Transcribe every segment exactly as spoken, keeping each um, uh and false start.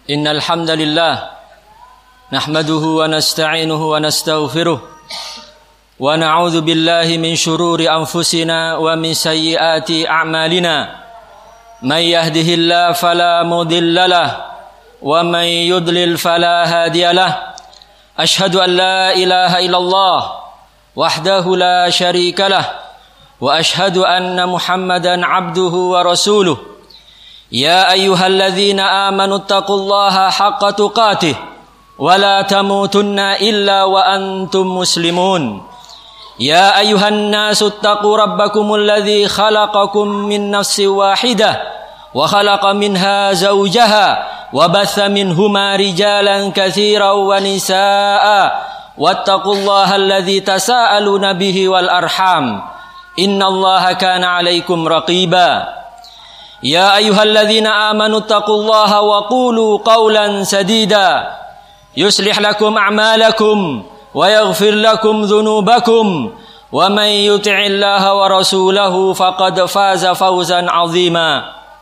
Innal hamdalillah nahmaduhu wa nasta'inuhu wa nastaghfiruh wa na'udzu billahi min shururi anfusina wa min sayyiati a'malina may yahdihillahu fala mudilla lahu wa may yudlil fala hadiya lahu ashhadu an la ilaha illallah wahdahu la syarika lahu wa ashhadu anna muhammadan abduhu wa rasuluh. Ya ayyuhalladzina amanu taqullaha haqqa tuqatih wa la tamutunna illa wa antum muslimun. Ya ayyuhan nasu taqu rabbakumul ladzi khalaqakum min nafsin wahidah wa khalaqa minha zawjaha wa batha minhuma rijalan katsiran wa nisaa'a wattaqullaha alladzi tasaaluna bihi wal arham innallaha kana 'alaikum raqiba. Ya ayyuhalladzina amanu taqullaha wa qulu qawlan sadida yuslih lakum a'malakum wa yaghfir lakum dhunubakum wa man yuti'illaha wa rasulahu faqad faza fawzan 'azima.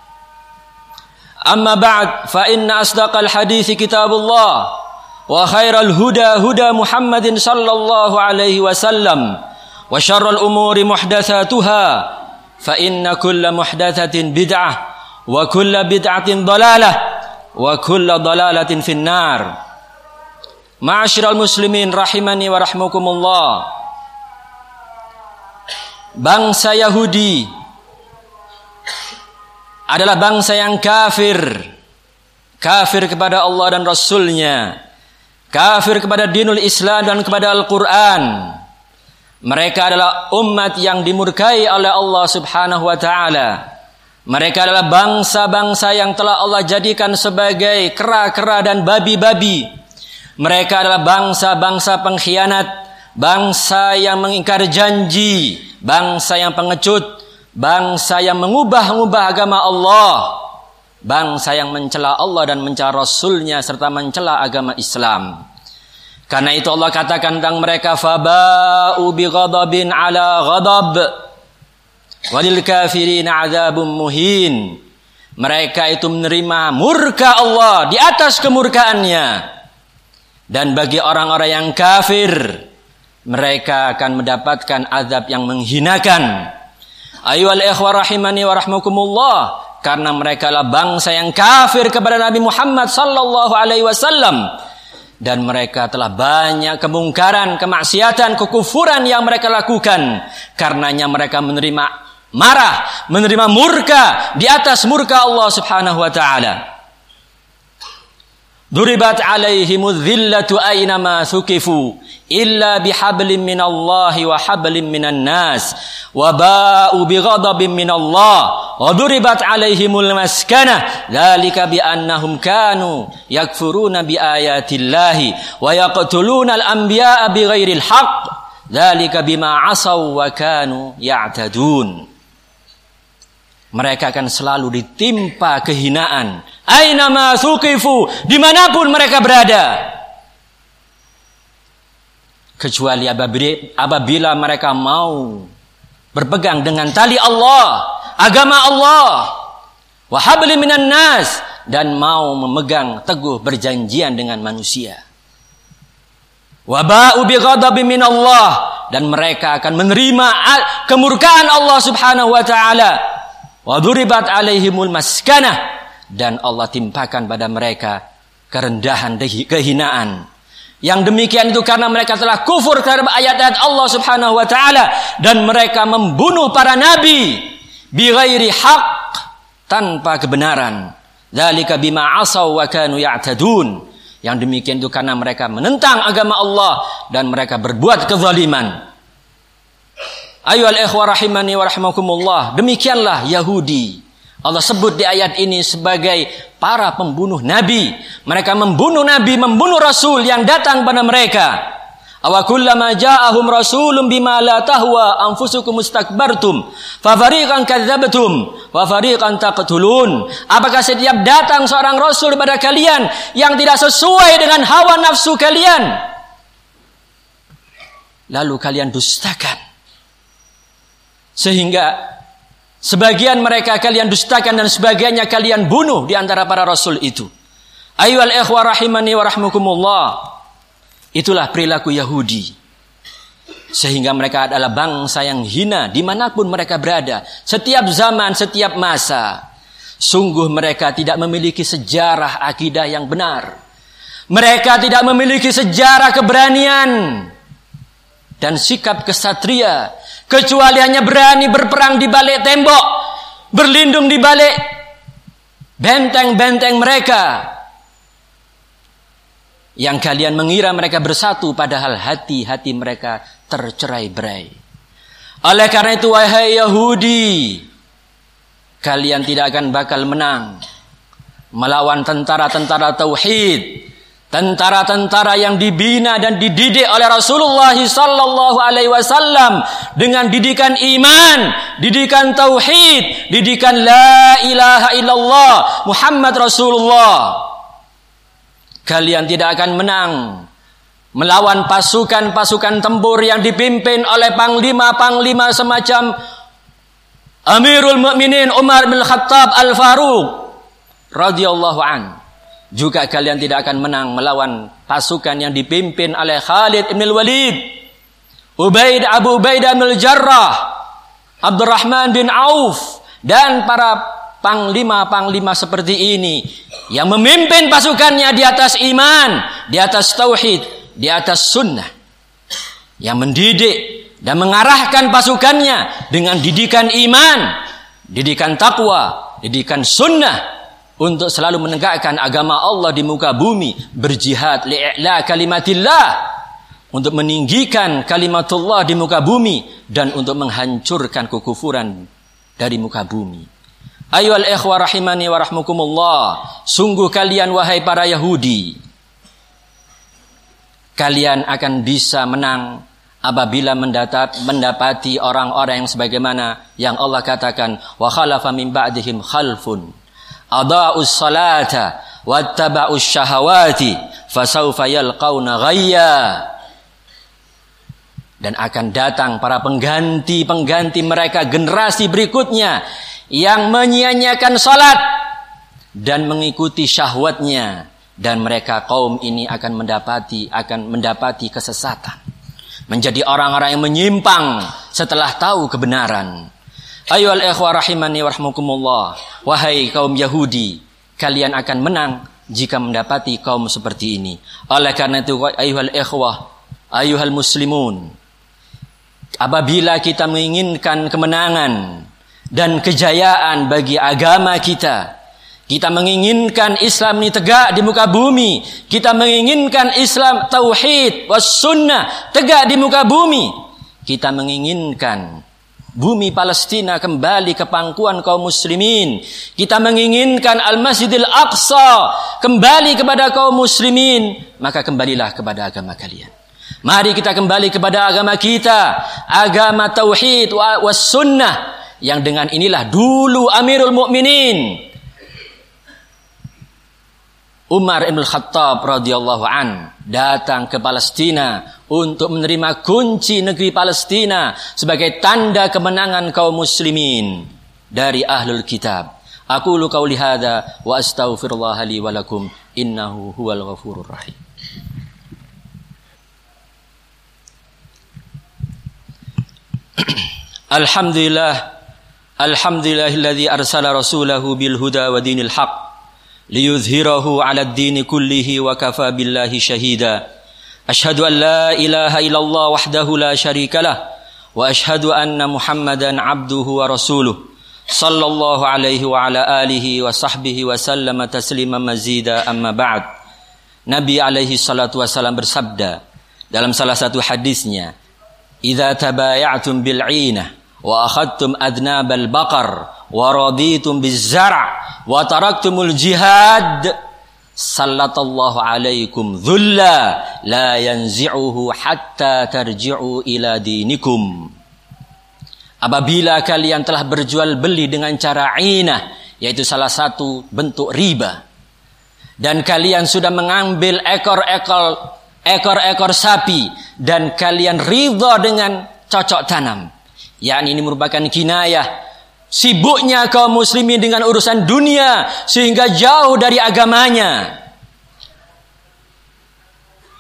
Amma ba'd, fa inna asdaqal hadithi kitabullah wa khairal huda huda Muhammadin sallallahu alaihi wasallam wa syarrul umuri muhdatsatuha fa inna kulla muhdatsatin bid'ah wa kulla bid'atin dhalalah wa kulla dhalalatin finnar. Ma'asyiral muslimin rahimani wa rahmakumullah. Bangsa Yahudi adalah bangsa yang kafir. Kafir kepada Allah dan Rasulnya, kafir kepada dinul Islam dan kepada Al-Quran. Mereka adalah umat yang dimurkai oleh Allah subhanahu wa ta'ala. Mereka adalah bangsa-bangsa yang telah Allah jadikan sebagai kera-kera dan babi-babi. Mereka adalah bangsa-bangsa pengkhianat, bangsa yang mengingkar janji, bangsa yang pengecut, bangsa yang mengubah-ubah agama Allah, bangsa yang mencela Allah dan mencela Rasulnya serta mencela agama Islam. Karena itu Allah katakan tentang mereka, faba'u bi ghadabin ala ghadab walil kafirin adzabun muhin. Mereka itu menerima murka Allah di atas kemurkaannya, dan bagi orang-orang yang kafir mereka akan mendapatkan azab yang menghinakan. Ayyuhal ikhwah rahimani wa rahmakumullah. Karena mereka adalah bangsa yang kafir kepada Nabi Muhammad sallallahu alaihi wasallam, dan mereka telah banyak kemungkaran, kemaksiatan, kekufuran yang mereka lakukan. Karenanya mereka menerima marah, menerima murka di atas murka Allah subhanahu wa ta'ala. Duribat alaihimudz dhillatu aynama thuqifu illa bihablin minallahi wa hablin minan nas wa ba'u bighadabin minallah wa duribat alaihimul maskanah dzalika bi annahum kanu yakfuruna bi ayatillahi wa yaqtuluna al-anbiya'a bighairil haqq dzalika bima 'asaw wa kanu ya'tadun. Mereka akan selalu ditimpa kehinaan aynama thuqifu, dimanapun mereka berada, kecuali apabila mereka mau berpegang dengan tali Allah, agama Allah, wa habli minan nas, dan mau memegang teguh berjanjian dengan manusia. Wa ba'u bi ghadabin minallah, dan mereka akan menerima kemurkaan Allah subhanahu wa ta'ala. Wa duribat alaihimul maskanah, dan Allah timpakan pada mereka kerendahan, kehinaan. Yang demikian itu karena mereka telah kufur terhadap ayat-ayat Allah subhanahu wa ta'ala, dan mereka membunuh para nabi bighairi haqq, tanpa kebenaran. Dzalika bima 'asaw wa kanu ya'tadun. Yang demikian itu karena mereka menentang agama Allah dan mereka berbuat kezaliman. Ayyuhal ikhwah rahimani wa rahmakumullah. Demikianlah Yahudi. Allah sebut di ayat ini sebagai para pembunuh nabi. Mereka membunuh nabi, membunuh rasul yang datang pada mereka. Awa kullama ja'ahum rasulun bima la tahwa anfusukum mustakbartum fa fariqan kadzdzabtum wa fariqan taqtulun. Apakah setiap datang seorang rasul kepada kalian yang tidak sesuai dengan hawa nafsu kalian, lalu kalian dustakan, sehingga sebagian mereka kalian dustakan dan sebagiannya kalian bunuh di antara para rasul itu. Ayyuhal ikhwah rahimani wa rahmukumullah. Itulah perilaku Yahudi. Sehingga mereka adalah bangsa yang hina dimanapun mereka berada. Setiap zaman, setiap masa. Sungguh mereka tidak memiliki sejarah akidah yang benar. Mereka tidak memiliki sejarah keberanian dan sikap kesatria. Kecuali hanya berani berperang di balik tembok. Berlindung di balik benteng-benteng mereka. Yang kalian mengira mereka bersatu, padahal hati-hati mereka tercerai-berai. Oleh karena itu, wahai Yahudi, kalian tidak akan bakal menang melawan tentara-tentara tauhid, tentara-tentara yang dibina dan dididik oleh Rasulullah sallallahu alaihi wasallam dengan didikan iman, didikan tauhid, didikan la ilaha illallah Muhammad Rasulullah. Kalian tidak akan menang melawan pasukan-pasukan tempur yang dipimpin oleh panglima-panglima semacam Amirul Mukminin Umar bin Khattab Al-Faruq radhiyallahu an. Juga kalian tidak akan menang melawan pasukan yang dipimpin oleh Khalid bin Walid, Ubaid Abu Ubaidah bin Jarrah, Abdurrahman bin Auf, dan para panglima-panglima seperti ini yang memimpin pasukannya di atas iman, di atas tauhid, di atas sunnah, yang mendidik dan mengarahkan pasukannya dengan didikan iman, didikan takwa, didikan sunnah untuk selalu menegakkan agama Allah di muka bumi, berjihad li'la kalimatillah, untuk meninggikan kalimatullah di muka bumi dan untuk menghancurkan kekufuran dari muka bumi. Ayyuhal ikhwah rahimani wa rahmukumullah. Sungguh kalian wahai para Yahudi, kalian akan bisa menang apabila mendatat, mendapati orang-orang yang sebagaimana yang Allah katakan, wa khalafa min ba'dihim khalfun adaa'us salata wattaba'us syahawati fasawfa yalqauna ghayya. Dan akan datang para pengganti-pengganti mereka, generasi berikutnya, yang menyia-nyiakan salat dan mengikuti syahwatnya, dan mereka kaum ini akan mendapati akan mendapati kesesatan, menjadi orang-orang yang menyimpang setelah tahu kebenaran. Ayyuhal ikhwah rahimani warahmukumullah. Wahai kaum Yahudi, kalian akan menang jika mendapati kaum seperti ini. Oleh karena itu, ayyuhal ikhwah, ayyuhal muslimun, apabila kita menginginkan kemenangan dan kejayaan bagi agama kita, kita menginginkan Islam ini tegak di muka bumi, kita menginginkan Islam tauhid was sunnah tegak di muka bumi, kita menginginkan bumi Palestina kembali ke pangkuan kaum muslimin, kita menginginkan Al-Masjidil Aqsa kembali kepada kaum muslimin, maka kembalilah kepada agama kalian. Mari kita kembali kepada agama kita, agama tauhid was sunnah, yang dengan inilah dulu Amirul Mukminin Umar bin Khattab radhiyallahu an datang ke Palestina untuk menerima kunci negeri Palestina sebagai tanda kemenangan kaum muslimin dari ahlul kitab. Aqulu qauli hadza wa astaghfirullah li wa lakum innahu huwal ghafurur rahim. Alhamdulillah, alhamdulillahilladzi arsala rasulahu bil huda wa dinil haq liyuzhirahu 'ala ad-din kullihi wa kafa billahi shahida. Asyhadu an la ilaha illallah wahdahu la syarikalah wa asyhadu anna Muhammadan 'abduhu wa rasuluh sallallahu alaihi wa ala alihi wa sahbihi wa sallama tasliman mazida, amma ba'd. Nabi alaihi salatu wasallam bersabda dalam salah satu hadisnya, "Idza tabaya'tum bil 'inah wa akhadtum adnabal baqar wa raditum biz-zar' wa taraktumul jihad sallallahu alaikum dhulla la yanzi'uhu hatta tarji'u ila dinikum." Apabila kalian telah berjual beli dengan cara inah, yaitu salah satu bentuk riba, dan kalian sudah mengambil ekor-ekor ekor-ekor sapi dan kalian ridha dengan cocok tanam, yakni ini merupakan kinayah sibuknya kaum muslimin dengan urusan dunia sehingga jauh dari agamanya.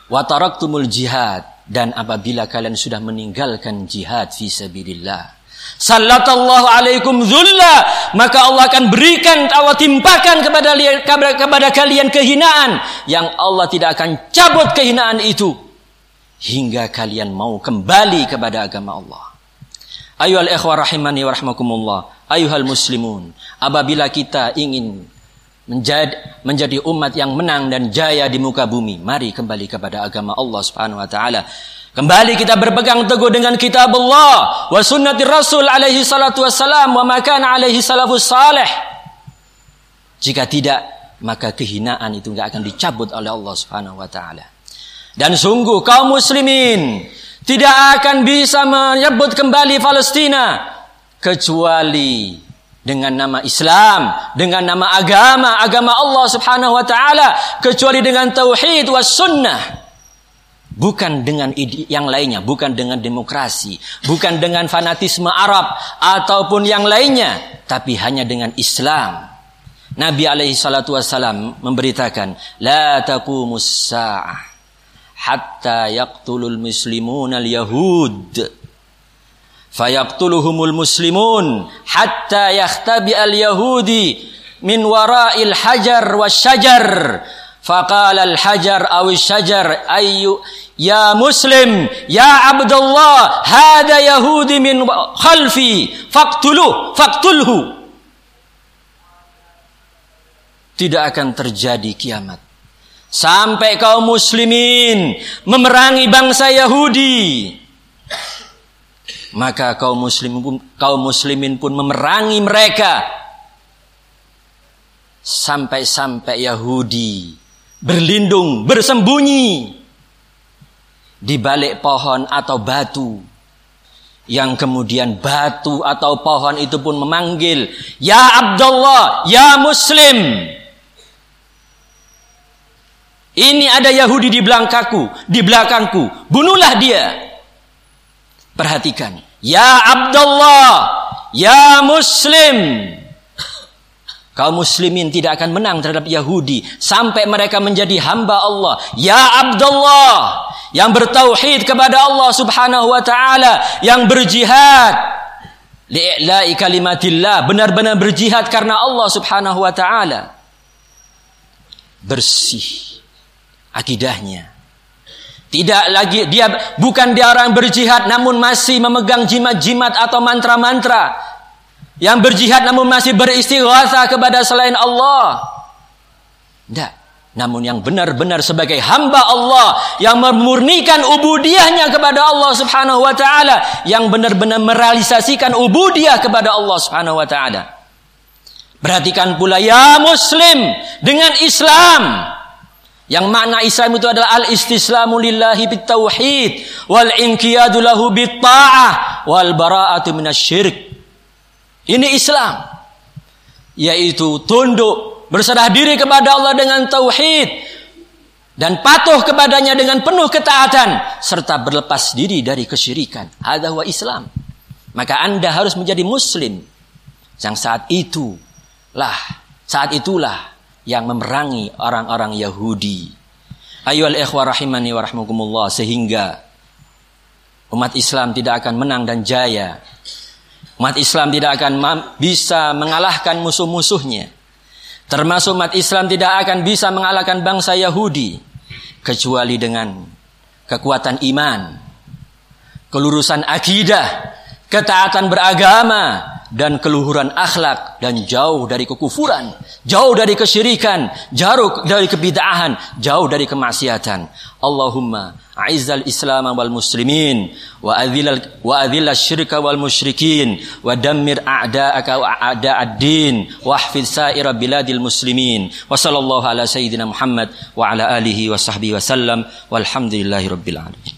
wa taraktumul jihad, dan apabila kalian sudah meninggalkan jihad fi sabilillah, sallallahu alaikum dhulla, maka Allah akan berikan, Allah timpakan kepada kepada kalian kehinaan yang Allah tidak akan cabut kehinaan itu hingga kalian mau kembali kepada agama Allah. Ayuhal ikhwah rahimani wa rahmakumullah, ayuhal muslimun, apabila kita ingin menjadi menjadi umat yang menang dan jaya di muka bumi, mari kembali kepada agama Allah Subhanahu wa taala. Kembali kita berpegang teguh dengan kitab Allah wa sunnati Rasul alaihi salatu wassalam wa ma kana alaihi salafus salih. Jika tidak, maka kehinaan itu enggak akan dicabut oleh Allah Subhanahu wa taala. Dan sungguh kaum muslimin tidak akan bisa menyebut kembali Palestina kecuali dengan nama Islam, dengan nama agama, agama Allah Subhanahu wa taala, kecuali dengan tauhid was sunnah. Bukan dengan ide yang lainnya, bukan dengan demokrasi, bukan dengan fanatisme Arab ataupun yang lainnya, tapi hanya dengan Islam. Nabi alaihi salatu wassalam memberitakan, la taqumus sa'ah hatta yaqtulul muslimun al-yahud fayaqtuluhumul muslimun hatta yakhtabi al-yahudi min wara'il hajar wasyajar faqala al-hajar aw asy-syajar ayyu ya muslim ya abdullah hada yahudi min khalfi faqtuluh faqtulhu. Tidak akan terjadi kiamat sampai kaum muslimin memerangi bangsa Yahudi, maka kaum muslimin pun, kaum muslimin pun memerangi mereka sampai-sampai Yahudi berlindung, bersembunyi di balik pohon atau batu, yang kemudian batu atau pohon itu pun memanggil, ya Abdullah, ya Muslim, ini ada Yahudi di belakangku, di belakangku, bunuhlah dia. Perhatikan, ya Abdullah, ya Muslim. Kaum muslimin tidak akan menang terhadap Yahudi sampai mereka menjadi hamba Allah. Ya Abdullah, yang bertauhid kepada Allah Subhanahu wa taala, yang berjihad li'ila'i kalimatillah, benar-benar berjihad karena Allah Subhanahu wa taala. Bersih akidahnya. Tidak lagi, dia bukan dia orang berjihad namun masih memegang jimat-jimat atau mantra-mantra. Yang berjihad namun masih beristighatsah kepada selain Allah. Tidak. Namun yang benar-benar sebagai hamba Allah, yang memurnikan ubudiyahnya kepada Allah Subhanahu wa taala, yang benar-benar merealisasikan ubudiyah kepada Allah Subhanahu wa taala. Perhatikan pula, ya Muslim, dengan Islam. Yang makna Islam itu adalah al-istislamu lillahi bitauhid wal inqiyadu lahu bitta'ah wal bara'atu minasyirik. Ini Islam, yaitu tunduk, berserah diri kepada Allah dengan tauhid dan patuh kepadanya dengan penuh ketaatan serta berlepas diri dari kesyirikan. Hadza huwa Islam. Maka Anda harus menjadi muslim. Yang saat itulah, saat itulah yang memerangi orang-orang Yahudi. Ayyuhal ikhwah rahimani wa rahmakumullah, sehingga umat Islam tidak akan menang dan jaya. Umat Islam tidak akan bisa mengalahkan musuh-musuhnya. Termasuk umat Islam tidak akan bisa mengalahkan bangsa Yahudi kecuali dengan kekuatan iman, kelurusan akidah, ketaatan beragama, dan keluhuran akhlak, dan jauh dari kekufuran, jauh dari kesyirikan, jauh dari kebid'ahan, jauh dari kemaksiatan. Allahumma a'izzal Islam wal muslimin wa adhilal wa adhilal syirka wal musyrikin wa dammir a'da'aka wa a'da'ad-din wa ahfiz sa'ira biladil muslimin. Wa sallallahu ala sayyidina Muhammad wa ala alihi wa sahbihi wa sallam walhamdulillahi rabbil alamin.